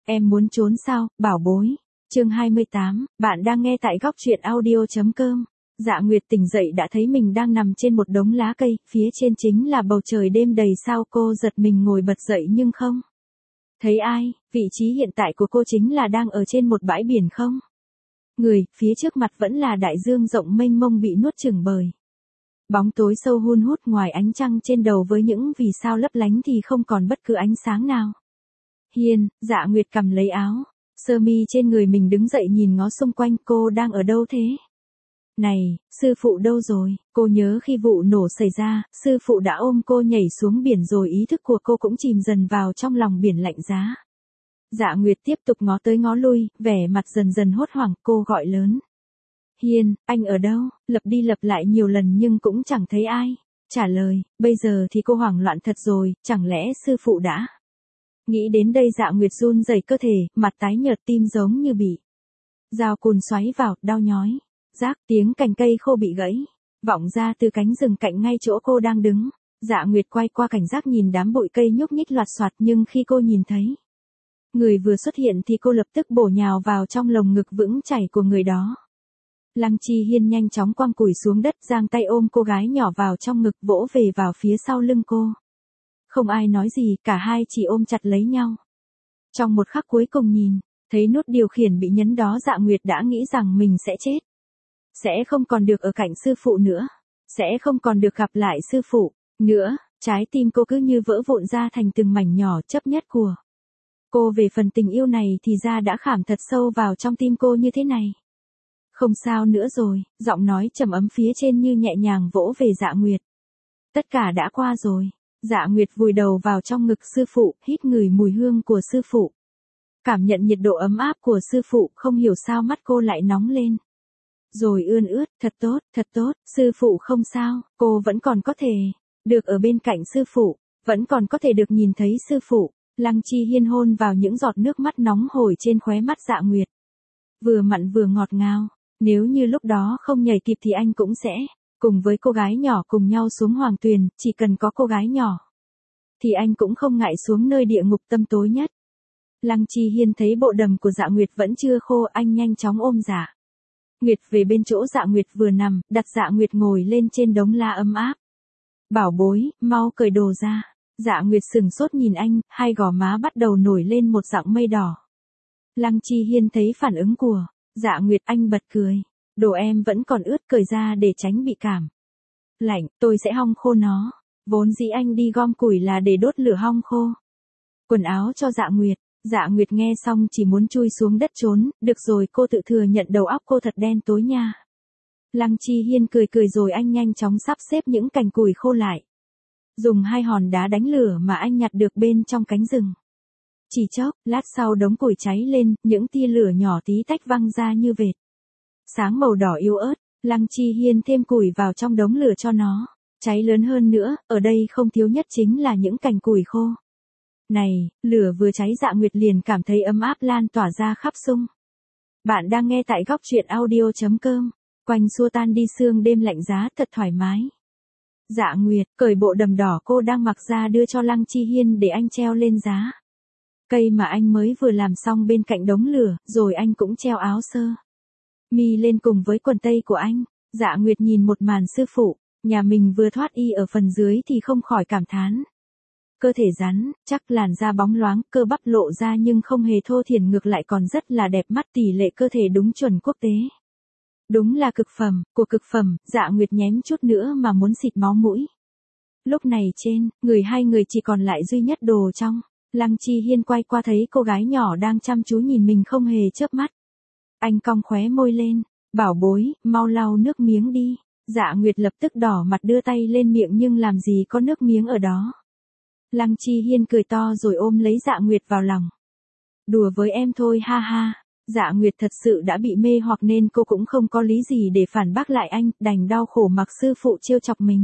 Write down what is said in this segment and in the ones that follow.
Em muốn trốn sao, bảo bối? Chương 28, bạn đang nghe tại góc truyện audio.com. Dạ Nguyệt tỉnh dậy đã thấy mình đang nằm trên một đống lá cây, phía trên chính là bầu trời đêm đầy sao. Cô giật mình ngồi bật dậy nhưng không thấy ai. Vị trí hiện tại của cô chính là đang ở trên một bãi biển không người, phía trước mặt vẫn là đại dương rộng mênh mông bị nuốt chửng bởi bóng tối sâu hun hút. Ngoài ánh trăng trên đầu với những vì sao lấp lánh thì không còn bất cứ ánh sáng nào. Hiên, Dạ Nguyệt cầm lấy áo sơ mi trên người mình đứng dậy nhìn ngó xung quanh. Cô đang ở đâu thế? Này, sư phụ đâu rồi? Cô nhớ khi vụ nổ xảy ra, sư phụ đã ôm cô nhảy xuống biển rồi, ý thức của cô cũng chìm dần vào trong lòng biển lạnh giá. Dạ Nguyệt tiếp tục ngó tới ngó lui, vẻ mặt dần dần hốt hoảng. Cô gọi lớn: Hiên, anh ở đâu? Lặp đi lặp lại nhiều lần nhưng cũng chẳng thấy ai trả lời. Bây giờ thì cô hoảng loạn thật rồi, chẳng lẽ sư phụ đã... Nghĩ đến đây Dạ Nguyệt run rẩy cơ thể, mặt tái nhợt, tim giống như bị dao cùn xoáy vào, đau nhói. Rác, tiếng cành cây khô bị gãy vọng ra từ cánh rừng cạnh ngay chỗ cô đang đứng. Dạ Nguyệt quay qua cảnh giác nhìn đám bụi cây nhúc nhích loạt soạt, nhưng khi cô nhìn thấy người vừa xuất hiện thì cô lập tức bổ nhào vào trong lồng ngực vững chãi của người đó. Lăng Chi Hiên nhanh chóng quăng củi xuống đất, giang tay ôm cô gái nhỏ vào trong ngực, vỗ về vào phía sau lưng cô. Không ai nói gì, cả hai chỉ ôm chặt lấy nhau. Trong một khắc cuối cùng nhìn thấy nút điều khiển bị nhấn đó, Dạ Nguyệt đã nghĩ rằng mình sẽ chết. Sẽ không còn được ở cạnh sư phụ nữa. Sẽ không còn được gặp lại sư phụ nữa. Trái tim cô cứ như vỡ vụn ra thành từng mảnh nhỏ. Chấp nhất của cô về phần tình yêu này thì ra đã khảm thật sâu vào trong tim cô như thế này. Không sao nữa rồi, giọng nói trầm ấm phía trên như nhẹ nhàng vỗ về Dạ Nguyệt. Tất cả đã qua rồi. Dạ Nguyệt vùi đầu vào trong ngực sư phụ, hít ngửi mùi hương của sư phụ. Cảm nhận nhiệt độ ấm áp của sư phụ, không hiểu sao mắt cô lại nóng lên. Rồi ươn ướt, thật tốt, sư phụ không sao, cô vẫn còn có thể được ở bên cạnh sư phụ, vẫn còn có thể được nhìn thấy sư phụ. Lăng Chi Hiên hôn vào những giọt nước mắt nóng hổi trên khóe mắt Dạ Nguyệt. Vừa mặn vừa ngọt ngào, nếu như lúc đó không nhảy kịp thì anh cũng sẽ cùng với cô gái nhỏ cùng nhau xuống Hoàng Tuyền. Chỉ cần có cô gái nhỏ thì anh cũng không ngại xuống nơi địa ngục tăm tối nhất. Lăng Chi Hiên thấy bộ đầm của Dạ Nguyệt vẫn chưa khô, anh nhanh chóng ôm Dạ Nguyệt về bên chỗ Dạ Nguyệt vừa nằm, đặt Dạ Nguyệt ngồi lên trên đống lá ấm áp. Bảo bối, mau cởi đồ ra. Dạ Nguyệt sừng sốt nhìn anh, hai gò má bắt đầu nổi lên một dạng mây đỏ. Lăng Chi Hiên thấy phản ứng của Dạ Nguyệt, anh bật cười. Đồ em vẫn còn ướt, cởi ra để tránh bị cảm lạnh, tôi sẽ hong khô nó. Vốn dĩ anh đi gom củi là để đốt lửa hong khô quần áo cho Dạ Nguyệt. Dạ Nguyệt nghe xong chỉ muốn chui xuống đất trốn. Được rồi, cô tự thừa nhận đầu óc cô thật đen tối nha. Lăng Chi Hiên cười cười rồi anh nhanh chóng sắp xếp những cành củi khô lại. Dùng hai hòn đá đánh lửa mà anh nhặt được bên trong cánh rừng. Chỉ chốc, lát sau đống củi cháy lên, những tia lửa nhỏ tí tách văng ra như vệt sáng màu đỏ yếu ớt. Lăng Chi Hiên thêm củi vào trong đống lửa cho nó cháy lớn hơn nữa. Ở đây không thiếu nhất chính là những cành củi khô này. Lửa vừa cháy, Dạ Nguyệt liền cảm thấy ấm áp lan tỏa ra khắp xung. Bạn đang nghe tại góc truyện audio.com. Quanh xua tan đi sương đêm lạnh giá, thật thoải mái. Dạ Nguyệt cởi bộ đầm đỏ cô đang mặc ra đưa cho Lăng Chi Hiên để anh treo lên giá cây mà anh mới vừa làm xong bên cạnh đống lửa, rồi anh cũng treo áo sơ mi lên cùng với quần tây của anh. Dạ Nguyệt nhìn một màn sư phụ nhà mình vừa thoát y ở phần dưới thì không khỏi cảm thán. Cơ thể rắn chắc, làn da bóng loáng, cơ bắp lộ ra nhưng không hề thô thiển, ngược lại còn rất là đẹp mắt, tỷ lệ cơ thể đúng chuẩn quốc tế. Đúng là cực phẩm, của cực phẩm. Dạ Nguyệt nhém chút nữa mà muốn xịt máu mũi. Lúc này trên người hai người chỉ còn lại duy nhất đồ trong. Lăng Chi Hiên quay qua thấy cô gái nhỏ đang chăm chú nhìn mình không hề chớp mắt. Anh cong khóe môi lên. Bảo bối, mau lau nước miếng đi. Dạ Nguyệt lập tức đỏ mặt đưa tay lên miệng nhưng làm gì có nước miếng ở đó. Lăng Chi Hiên cười to rồi ôm lấy Dạ Nguyệt vào lòng. Đùa với em thôi ha ha. Dạ Nguyệt thật sự đã bị mê hoặc nên cô cũng không có lý gì để phản bác lại anh, đành đau khổ mặc sư phụ trêu chọc mình.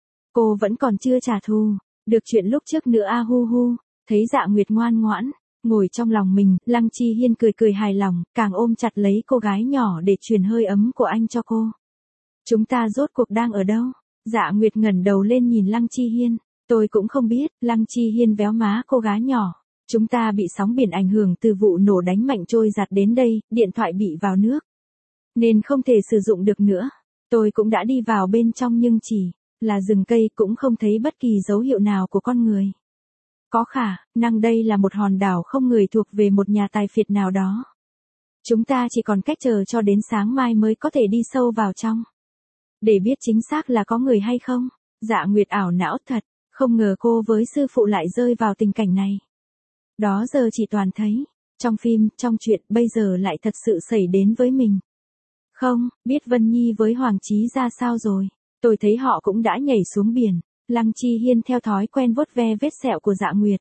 Cô vẫn còn chưa trả thù được chuyện lúc trước nữa a hu hu. Thấy Dạ Nguyệt ngoan ngoãn ngồi trong lòng mình, Lăng Chi Hiên cười cười hài lòng, càng ôm chặt lấy cô gái nhỏ để truyền hơi ấm của anh cho cô. Chúng ta rốt cuộc đang ở đâu? Dạ Nguyệt ngẩng đầu lên nhìn Lăng Chi Hiên. Tôi cũng không biết. Lăng Chi Hiên véo má cô gái nhỏ. Chúng ta bị sóng biển ảnh hưởng từ vụ nổ đánh mạnh trôi giạt đến đây, điện thoại bị vào nước. Nên không thể sử dụng được nữa. Tôi cũng đã đi vào bên trong nhưng chỉ là rừng cây cũng không thấy bất kỳ dấu hiệu nào của con người. Có khả năng đây là một hòn đảo không người thuộc về một nhà tài phiệt nào đó. Chúng ta chỉ còn cách chờ cho đến sáng mai mới có thể đi sâu vào trong. Để biết chính xác là có người hay không. Dạ Nguyệt ảo não thật, không ngờ cô với sư phụ lại rơi vào tình cảnh này. Đó giờ chỉ toàn thấy, trong phim, trong chuyện, bây giờ lại thật sự xảy đến với mình. Không, biết Vân Nhi với Hoàng Chí ra sao rồi, tôi thấy họ cũng đã nhảy xuống biển. Lăng Chi Hiên theo thói quen vuốt ve vết sẹo của Dạ Nguyệt.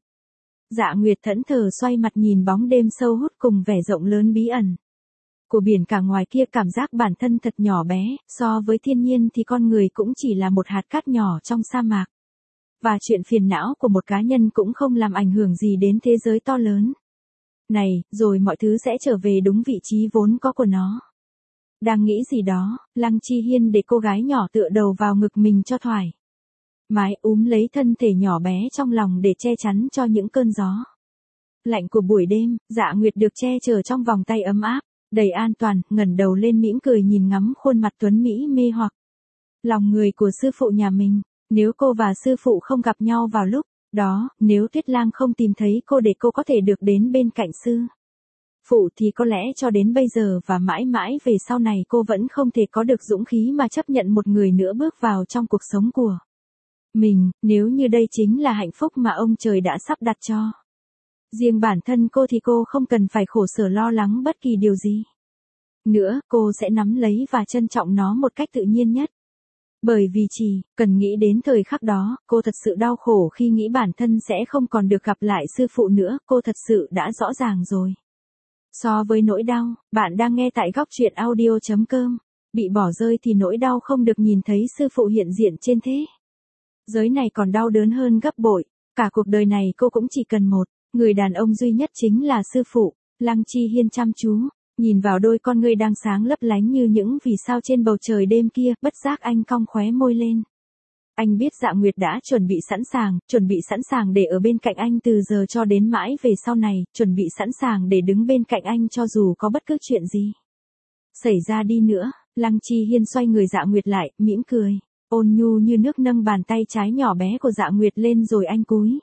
Dạ Nguyệt thẫn thờ xoay mặt nhìn bóng đêm sâu hút cùng vẻ rộng lớn bí ẩn của biển cả ngoài kia, cảm giác bản thân thật nhỏ bé, so với thiên nhiên thì con người cũng chỉ là một hạt cát nhỏ trong sa mạc. Và chuyện phiền não của một cá nhân cũng không làm ảnh hưởng gì đến thế giới to lớn này, rồi mọi thứ sẽ trở về đúng vị trí vốn có của nó. Đang nghĩ gì đó, Lăng Chi Hiên để cô gái nhỏ tựa đầu vào ngực mình cho thoải mái, lấy thân thể nhỏ bé trong lòng để che chắn cho những cơn gió lạnh của buổi đêm. Dạ Nguyệt được che chở trong vòng tay ấm áp, đầy an toàn, ngẩng đầu lên mỉm cười nhìn ngắm khuôn mặt tuấn mỹ mê hoặc lòng người của sư phụ nhà mình. Nếu cô và sư phụ không gặp nhau vào lúc đó, nếu Tuyết Lang không tìm thấy cô để cô có thể được đến bên cạnh sư phụ thì có lẽ cho đến bây giờ và mãi mãi về sau này cô vẫn không thể có được dũng khí mà chấp nhận một người nữa bước vào trong cuộc sống của mình, nếu như đây chính là hạnh phúc mà ông trời đã sắp đặt cho riêng bản thân cô thì cô không cần phải khổ sở lo lắng bất kỳ điều gì nữa, cô sẽ nắm lấy và trân trọng nó một cách tự nhiên nhất. Bởi vì chỉ cần nghĩ đến thời khắc đó, cô thật sự đau khổ khi nghĩ bản thân sẽ không còn được gặp lại sư phụ nữa, cô thật sự đã rõ ràng rồi. So với nỗi đau, bạn đang nghe tại góc truyện audio.com, bị bỏ rơi thì nỗi đau không được nhìn thấy sư phụ hiện diện trên thế giới này còn đau đớn hơn gấp bội. Cả cuộc đời này cô cũng chỉ cần một người đàn ông duy nhất, chính là sư phụ. Lăng Chi Hiên chăm chú nhìn vào đôi con ngươi đang sáng lấp lánh như những vì sao trên bầu trời đêm kia, bất giác anh cong khóe môi lên. Anh biết Dạ Nguyệt đã chuẩn bị sẵn sàng để ở bên cạnh anh từ giờ cho đến mãi về sau này, chuẩn bị sẵn sàng để đứng bên cạnh anh cho dù có bất cứ chuyện gì xảy ra đi nữa. Lăng Chi Hiên xoay người Dạ Nguyệt lại, mỉm cười, ôn nhu như nước nâng bàn tay trái nhỏ bé của Dạ Nguyệt lên rồi anh cúi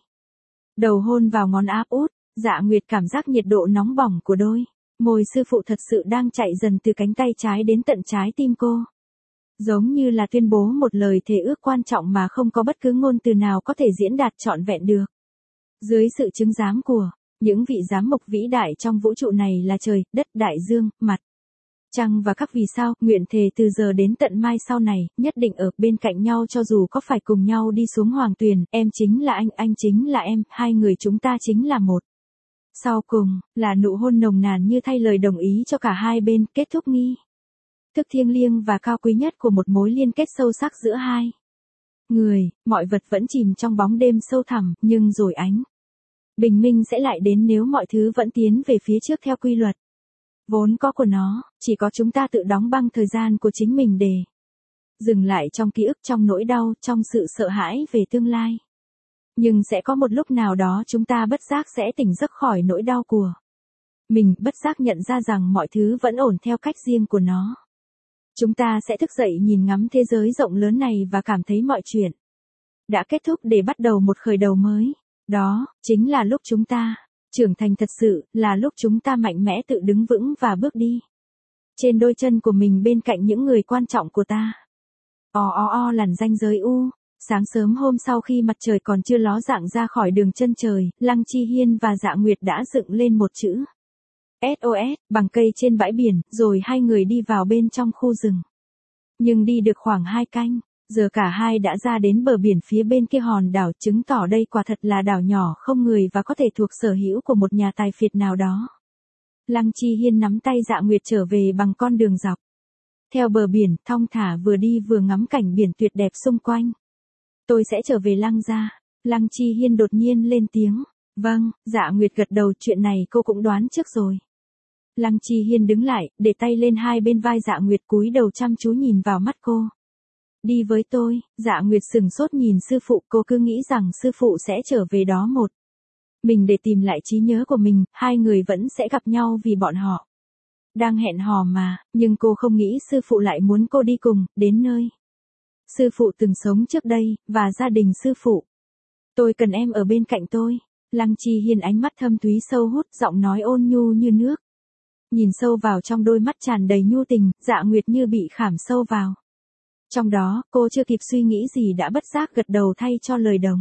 đầu hôn vào ngón áp út. Dạ Nguyệt cảm giác nhiệt độ nóng bỏng của đôi môi sư phụ thật sự đang chạy dần từ cánh tay trái đến tận trái tim cô. Giống như là tuyên bố một lời thề ước quan trọng mà không có bất cứ ngôn từ nào có thể diễn đạt trọn vẹn được. Dưới sự chứng giám của những vị giám mục vĩ đại trong vũ trụ này là trời, đất, đại dương, mặt trăng và các vì sao, nguyện thề từ giờ đến tận mai sau này, nhất định ở bên cạnh nhau cho dù có phải cùng nhau đi xuống hoàng tuyền, em chính là anh chính là em, hai người chúng ta chính là một. Sau cùng, là nụ hôn nồng nàn như thay lời đồng ý cho cả hai bên, kết thúc nghi thức thiêng liêng và cao quý nhất của một mối liên kết sâu sắc giữa hai người. Mọi vật vẫn chìm trong bóng đêm sâu thẳm, nhưng rồi ánh bình minh sẽ lại đến nếu mọi thứ vẫn tiến về phía trước theo quy luật vốn có của nó. Chỉ có chúng ta tự đóng băng thời gian của chính mình để dừng lại trong ký ức, trong nỗi đau, trong sự sợ hãi về tương lai. Nhưng sẽ có một lúc nào đó chúng ta bất giác sẽ tỉnh giấc khỏi nỗi đau của mình, bất giác nhận ra rằng mọi thứ vẫn ổn theo cách riêng của nó. Chúng ta sẽ thức dậy nhìn ngắm thế giới rộng lớn này và cảm thấy mọi chuyện đã kết thúc để bắt đầu một khởi đầu mới. Đó chính là lúc chúng ta trưởng thành thật sự, là lúc chúng ta mạnh mẽ tự đứng vững và bước đi trên đôi chân của mình bên cạnh những người quan trọng của ta. Làn ranh giới u. Sáng sớm hôm sau khi mặt trời còn chưa ló dạng ra khỏi đường chân trời, Lăng Chi Hiên và Dạ Nguyệt đã dựng lên một chữ SOS bằng cây trên bãi biển, rồi hai người đi vào bên trong khu rừng. Nhưng đi được khoảng 2 canh, giờ cả hai đã ra đến bờ biển phía bên kia hòn đảo, chứng tỏ đây quả thật là đảo nhỏ không người và có thể thuộc sở hữu của một nhà tài phiệt nào đó. Lăng Chi Hiên nắm tay Dạ Nguyệt trở về bằng con đường dọc theo bờ biển, thong thả vừa đi vừa ngắm cảnh biển tuyệt đẹp xung quanh. Tôi sẽ trở về Lăng gia. Lăng Chi Hiên đột nhiên lên tiếng. Vâng, Dạ Nguyệt gật đầu, chuyện này cô cũng đoán trước rồi. Lăng Chi Hiên đứng lại, để tay lên hai bên vai Dạ Nguyệt, cúi đầu chăm chú nhìn vào mắt cô. Đi với tôi. Dạ Nguyệt sừng sốt nhìn sư phụ, cô cứ nghĩ rằng sư phụ sẽ trở về đó một Mình để tìm lại trí nhớ của mình, hai người vẫn sẽ gặp nhau vì bọn họ đang hẹn hò mà, nhưng cô không nghĩ sư phụ lại muốn cô đi cùng, đến nơi sư phụ từng sống trước đây, và gia đình sư phụ. Tôi cần em ở bên cạnh tôi. Lăng Chi Hiên ánh mắt thâm thúy sâu hút, giọng nói ôn nhu như nước. Nhìn sâu vào trong đôi mắt tràn đầy nhu tình, Dạ Nguyệt như bị khảm sâu vào. Trong đó, cô chưa kịp suy nghĩ gì đã bất giác gật đầu thay cho lời đồng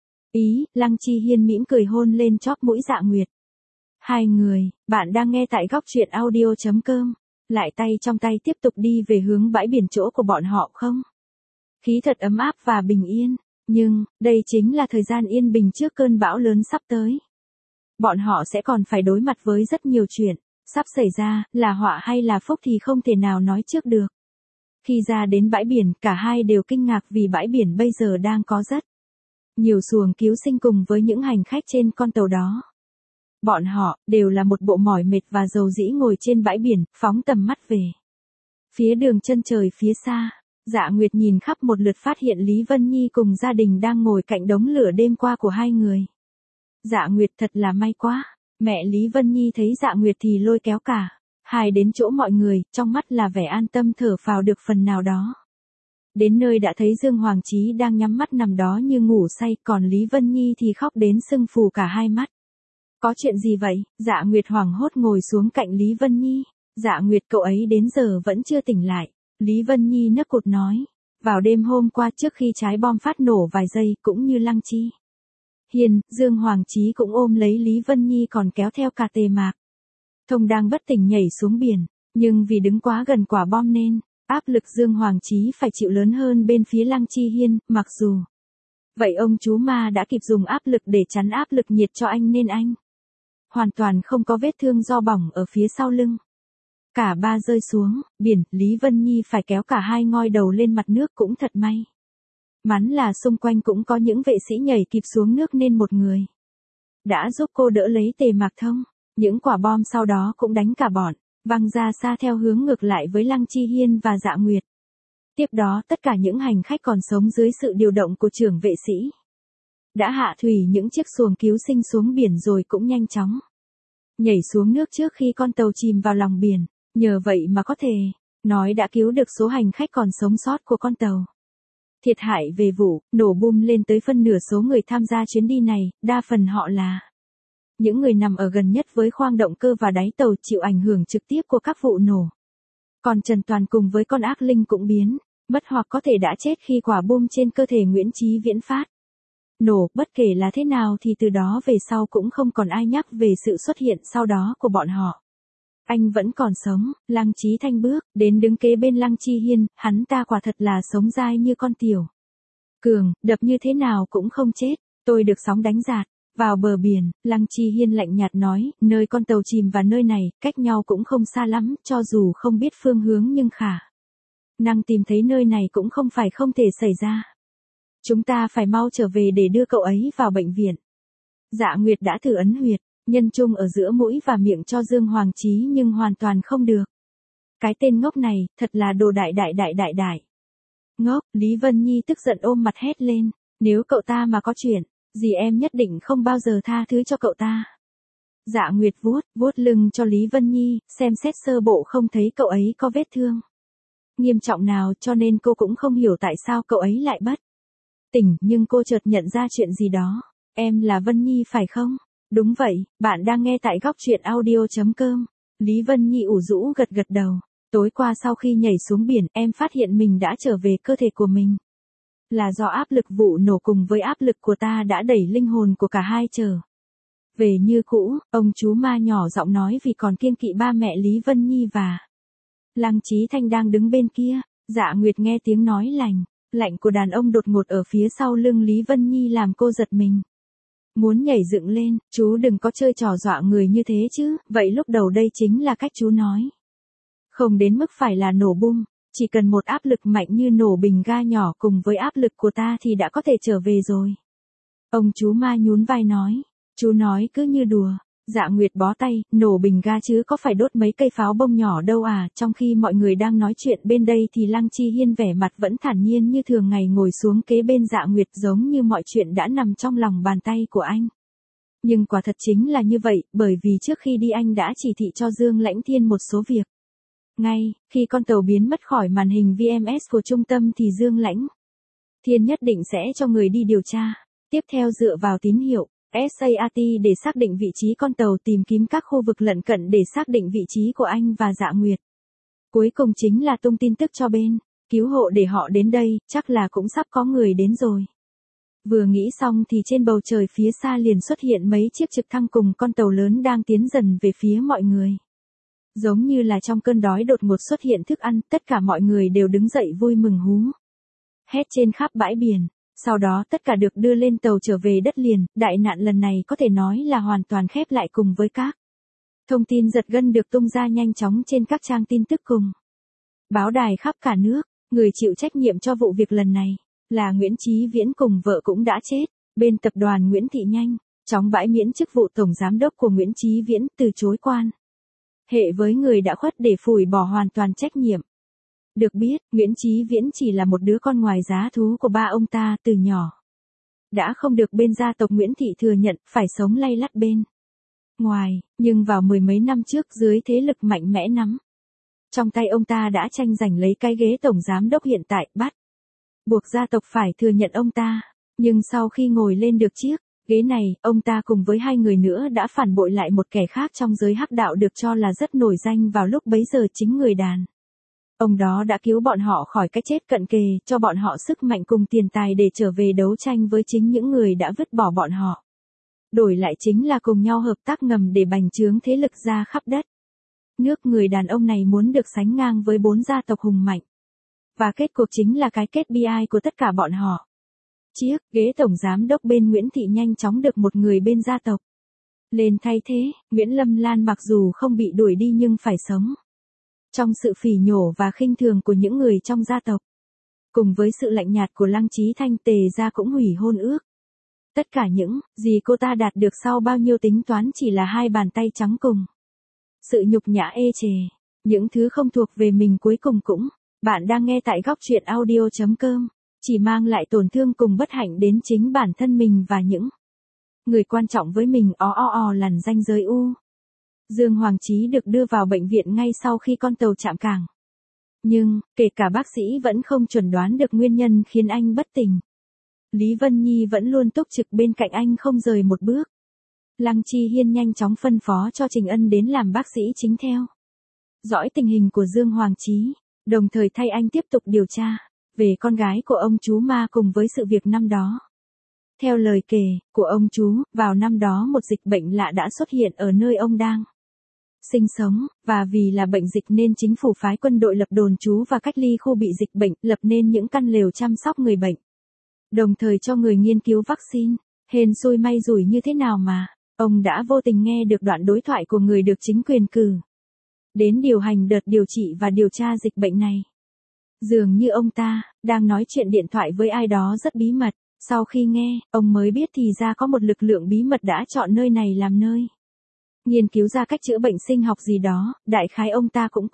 ý. Lăng Chi Hiên mỉm cười hôn lên chóp mũi Dạ Nguyệt. Hai người, bạn đang nghe tại góc truyện audio.com. Lại tay trong tay tiếp tục đi về hướng bãi biển chỗ của bọn họ không? Khí thật ấm áp và bình yên. Nhưng, đây chính là thời gian yên bình trước cơn bão lớn sắp tới. Bọn họ sẽ còn phải đối mặt với rất nhiều chuyện. Sắp xảy ra, là họa hay là phúc thì không thể nào nói trước được. Khi ra đến bãi biển, cả hai đều kinh ngạc vì bãi biển bây giờ đang có rất nhiều xuồng cứu sinh cùng với những hành khách trên con tàu đó. Bọn họ, đều là một bộ mỏi mệt và dầu dĩ ngồi trên bãi biển, phóng tầm mắt về phía đường chân trời phía xa. Dạ Nguyệt nhìn khắp một lượt phát hiện Lý Vân Nhi cùng gia đình đang ngồi cạnh đống lửa đêm qua của hai người. Dạ Nguyệt thật là may quá. Mẹ Lý Vân Nhi thấy Dạ Nguyệt thì lôi kéo cả hai đến chỗ mọi người, trong mắt là vẻ an tâm thở phào được phần nào đó. Đến nơi đã thấy Dương Hoàng Chí đang nhắm mắt nằm đó như ngủ say, còn Lý Vân Nhi thì khóc đến sưng phù cả hai mắt. Có chuyện gì vậy? Dạ Nguyệt hoảng hốt ngồi xuống cạnh Lý Vân Nhi. Dạ Nguyệt, cậu ấy đến giờ vẫn chưa tỉnh lại. Lý Vân Nhi nấc cụt nói. Vào đêm hôm qua trước khi trái bom phát nổ vài giây, cũng như Lăng Chi Hiên, Dương Hoàng Chí cũng ôm lấy Lý Vân Nhi còn kéo theo cả Tề Mạc Thông đang bất tỉnh nhảy xuống biển, nhưng vì đứng quá gần quả bom nên áp lực Dương Hoàng Chí phải chịu lớn hơn bên phía Lăng Chi Hiên, mặc dù vậy ông chú ma đã kịp dùng áp lực để chắn áp lực nhiệt cho anh nên anh hoàn toàn không có vết thương do bỏng ở phía sau lưng. Cả ba rơi xuống biển, Lý Vân Nhi phải kéo cả hai ngoi đầu lên mặt nước cũng thật may. Mắn là xung quanh cũng có những vệ sĩ nhảy kịp xuống nước nên một người đã giúp cô đỡ lấy Tề Mạc Thông. Những quả bom sau đó cũng đánh cả bọn văng ra xa theo hướng ngược lại với Lăng Chi Hiên và Dạ Nguyệt. Tiếp đó tất cả những hành khách còn sống dưới sự điều động của trưởng vệ sĩ đã hạ thủy những chiếc xuồng cứu sinh xuống biển rồi cũng nhanh chóng nhảy xuống nước trước khi con tàu chìm vào lòng biển. Nhờ vậy mà có thể nói đã cứu được số hành khách còn sống sót của con tàu. Thiệt hại về vụ nổ bom lên tới phân nửa số người tham gia chuyến đi này, đa phần họ là những người nằm ở gần nhất với khoang động cơ và đáy tàu chịu ảnh hưởng trực tiếp của các vụ nổ. Còn Trần Toàn cùng với con ác linh cũng biến mất hoặc có thể đã chết khi quả bom trên cơ thể Nguyễn Chí Viễn phát nổ. Bất kể là thế nào thì từ đó về sau cũng không còn ai nhắc về sự xuất hiện sau đó của bọn họ. Anh vẫn còn sống. Lăng Chí Thanh bước đến đứng kế bên Lăng Chi Hiên, hắn ta quả thật là sống dai như con tiểu cường, đập như thế nào cũng không chết. Tôi được sóng đánh dạt vào bờ biển. Lăng Chi Hiên lạnh nhạt nói, nơi con tàu chìm và nơi này cách nhau cũng không xa lắm, cho dù không biết phương hướng nhưng khả năng tìm thấy nơi này cũng không phải không thể xảy ra. Chúng ta phải mau trở về để đưa cậu ấy vào bệnh viện. Dạ Nguyệt đã thử ấn huyệt nhân trung ở giữa mũi và miệng cho Dương Hoàng Chí nhưng hoàn toàn không được. Cái tên ngốc này, thật là đồ đại. Ngốc. Lý Vân Nhi tức giận ôm mặt hét lên. Nếu cậu ta mà có chuyện gì em nhất định không bao giờ tha thứ cho cậu ta. Dạ Nguyệt vuốt lưng cho Lý Vân Nhi, xem xét sơ bộ không thấy cậu ấy có vết thương nghiêm trọng nào, cho nên cô cũng không hiểu tại sao cậu ấy lại bất tỉnh, nhưng cô chợt nhận ra chuyện gì đó. Em là Vân Nhi phải không? Đúng vậy, bạn đang nghe tại góc truyện audio.com. Lý Vân Nhi ủ rũ gật đầu. Tối qua sau khi nhảy xuống biển, em phát hiện mình đã trở về cơ thể của mình. Là do áp lực vụ nổ cùng với áp lực của ta đã đẩy linh hồn của cả hai trở về như cũ. Ông chú ma nhỏ giọng nói vì còn kiêng kỵ ba mẹ Lý Vân Nhi và Lăng Chí Thanh đang đứng bên kia. Dạ Nguyệt nghe tiếng nói lạnh của đàn ông đột ngột ở phía sau lưng Lý Vân Nhi làm cô giật mình. Muốn nhảy dựng lên, chú đừng có chơi trò dọa người như thế chứ, vậy lúc đầu đây chính là cách chú nói. Không đến mức phải là nổ bung, chỉ cần một áp lực mạnh như nổ bình ga nhỏ cùng với áp lực của ta thì đã có thể trở về rồi. Ông chú ma nhún vai nói, chú nói cứ như đùa. Dạ Nguyệt bó tay, nổ bình ga chứ có phải đốt mấy cây pháo bông nhỏ đâu à. Trong khi mọi người đang nói chuyện bên đây thì Lăng Chi Hiên vẻ mặt vẫn thản nhiên như thường ngày ngồi xuống kế bên Dạ Nguyệt, giống như mọi chuyện đã nằm trong lòng bàn tay của anh. Nhưng quả thật chính là như vậy, bởi vì trước khi đi anh đã chỉ thị cho Dương Lãnh Thiên một số việc. Ngay, khi con tàu biến mất khỏi màn hình VMS của trung tâm thì Dương Lãnh Thiên nhất định sẽ cho người đi điều tra. Tiếp theo dựa vào tín hiệu SAT để xác định vị trí con tàu, tìm kiếm các khu vực lân cận để xác định vị trí của anh và Dạ Nguyệt. Cuối cùng chính là tung tin tức cho bên cứu hộ để họ đến đây, chắc là cũng sắp có người đến rồi. Vừa nghĩ xong thì trên bầu trời phía xa liền xuất hiện mấy chiếc trực thăng cùng con tàu lớn đang tiến dần về phía mọi người. Giống như là trong cơn đói đột ngột xuất hiện thức ăn, tất cả mọi người đều đứng dậy vui mừng hú hét trên khắp bãi biển. Sau đó tất cả được đưa lên tàu trở về đất liền, đại nạn lần này có thể nói là hoàn toàn khép lại cùng với các thông tin giật gân được tung ra nhanh chóng trên các trang tin tức cùng báo đài khắp cả nước. Người chịu trách nhiệm cho vụ việc lần này là Nguyễn Chí Viễn cùng vợ cũng đã chết. Bên tập đoàn Nguyễn Thị nhanh chóng bãi miễn chức vụ tổng giám đốc của Nguyễn Chí Viễn, từ chối quan hệ với người đã khuất để phủi bỏ hoàn toàn trách nhiệm. Được biết, Nguyễn Chí Viễn chỉ là một đứa con ngoài giá thú của ba ông ta từ nhỏ. Đã không được bên gia tộc Nguyễn Thị thừa nhận, phải sống lay lắt bên ngoài, nhưng vào mười mấy năm trước dưới thế lực mạnh mẽ nắm trong tay ông ta đã tranh giành lấy cái ghế tổng giám đốc hiện tại, bắt buộc gia tộc phải thừa nhận ông ta. Nhưng sau khi ngồi lên được chiếc ghế này, ông ta cùng với hai người nữa đã phản bội lại một kẻ khác trong giới hắc đạo được cho là rất nổi danh vào lúc bấy giờ, chính người đàn ông đó đã cứu bọn họ khỏi cái chết cận kề, cho bọn họ sức mạnh cùng tiền tài để trở về đấu tranh với chính những người đã vứt bỏ bọn họ. Đổi lại chính là cùng nhau hợp tác ngầm để bành trướng thế lực ra khắp đất nước. Người đàn ông này muốn được sánh ngang với 4 gia tộc hùng mạnh. Và kết cuộc chính là cái kết bi ai của tất cả bọn họ. Chiếc ghế tổng giám đốc bên Nguyễn Thị nhanh chóng được một người bên gia tộc lên thay thế. Nguyễn Lâm Lan mặc dù không bị đuổi đi nhưng phải sống trong sự phỉ nhổ và khinh thường của những người trong gia tộc. Cùng với sự lạnh nhạt của Lăng Chí Thanh, Tề gia cũng hủy hôn ước. Tất cả những gì cô ta đạt được sau bao nhiêu tính toán chỉ là hai bàn tay trắng cùng sự nhục nhã ê chề. Những thứ không thuộc về mình cuối cùng cũng. Bạn đang nghe tại góc truyện audio.com. Chỉ mang lại tổn thương cùng bất hạnh đến chính bản thân mình và những người quan trọng với mình. Lằn ranh giới u. Dương Hoàng Chí được đưa vào bệnh viện ngay sau khi con tàu chạm cảng. Nhưng, kể cả bác sĩ vẫn không chuẩn đoán được nguyên nhân khiến anh bất tỉnh. Lý Vân Nhi vẫn luôn túc trực bên cạnh anh không rời một bước. Lăng Chi Hiên nhanh chóng phân phó cho Trình Ân đến làm bác sĩ chính theo dõi tình hình của Dương Hoàng Chí, đồng thời thay anh tiếp tục điều tra về con gái của ông chú Ma cùng với sự việc năm đó. Theo lời kể của ông chú, vào năm đó một dịch bệnh lạ đã xuất hiện ở nơi ông đang sinh sống, và vì là bệnh dịch nên chính phủ phái quân đội lập đồn trú và cách ly khu bị dịch bệnh, lập nên những căn lều chăm sóc người bệnh, đồng thời cho người nghiên cứu vaccine. Hên xui may rủi như thế nào mà ông đã vô tình nghe được đoạn đối thoại của người được chính quyền cử đến điều hành đợt điều trị và điều tra dịch bệnh này. Dường như ông ta đang nói chuyện điện thoại với ai đó rất bí mật. Sau khi nghe, ông mới biết thì ra có một lực lượng bí mật đã chọn nơi này làm nơi nghiên cứu ra cách chữa bệnh sinh học gì đó. Đại khái ông ta cũng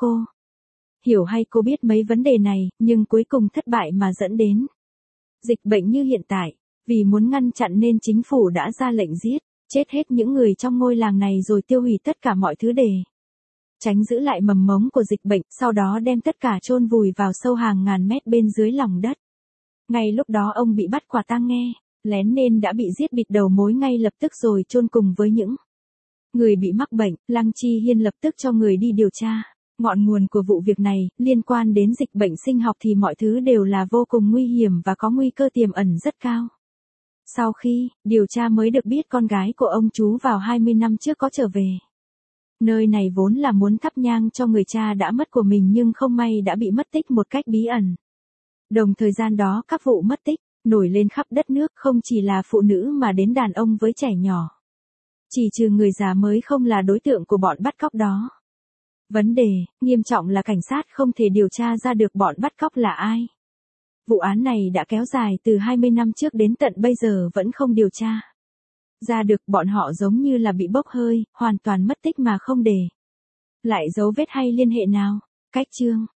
hiểu hay cô biết mấy vấn đề này, nhưng cuối cùng thất bại mà dẫn đến dịch bệnh như hiện tại. Vì muốn ngăn chặn nên chính phủ đã ra lệnh giết chết hết những người trong ngôi làng này rồi tiêu hủy tất cả mọi thứ để tránh giữ lại mầm mống của dịch bệnh, sau đó đem tất cả chôn vùi vào sâu hàng ngàn mét bên dưới lòng đất. Ngay lúc đó ông bị bắt quả tang nghe lén nên đã bị giết bịt đầu mối ngay lập tức rồi chôn cùng với những người bị mắc bệnh. Lăng Chi Hiên lập tức cho người đi điều tra ngọn nguồn của vụ việc này. Liên quan đến dịch bệnh sinh học thì mọi thứ đều là vô cùng nguy hiểm và có nguy cơ tiềm ẩn rất cao. Sau khi điều tra mới được biết con gái của ông chú vào 20 năm trước có trở về nơi này vốn là muốn thắp nhang cho người cha đã mất của mình, nhưng không may đã bị mất tích một cách bí ẩn. Đồng thời gian đó các vụ mất tích nổi lên khắp đất nước, không chỉ là phụ nữ mà đến đàn ông với trẻ nhỏ. Chỉ trừ người già mới không là đối tượng của bọn bắt cóc đó. Vấn đề nghiêm trọng là cảnh sát không thể điều tra ra được bọn bắt cóc là ai. Vụ án này đã kéo dài từ 20 năm trước đến tận bây giờ vẫn không điều tra ra được. Bọn họ giống như là bị bốc hơi, hoàn toàn mất tích mà không để lại dấu vết hay liên hệ nào. Cách chương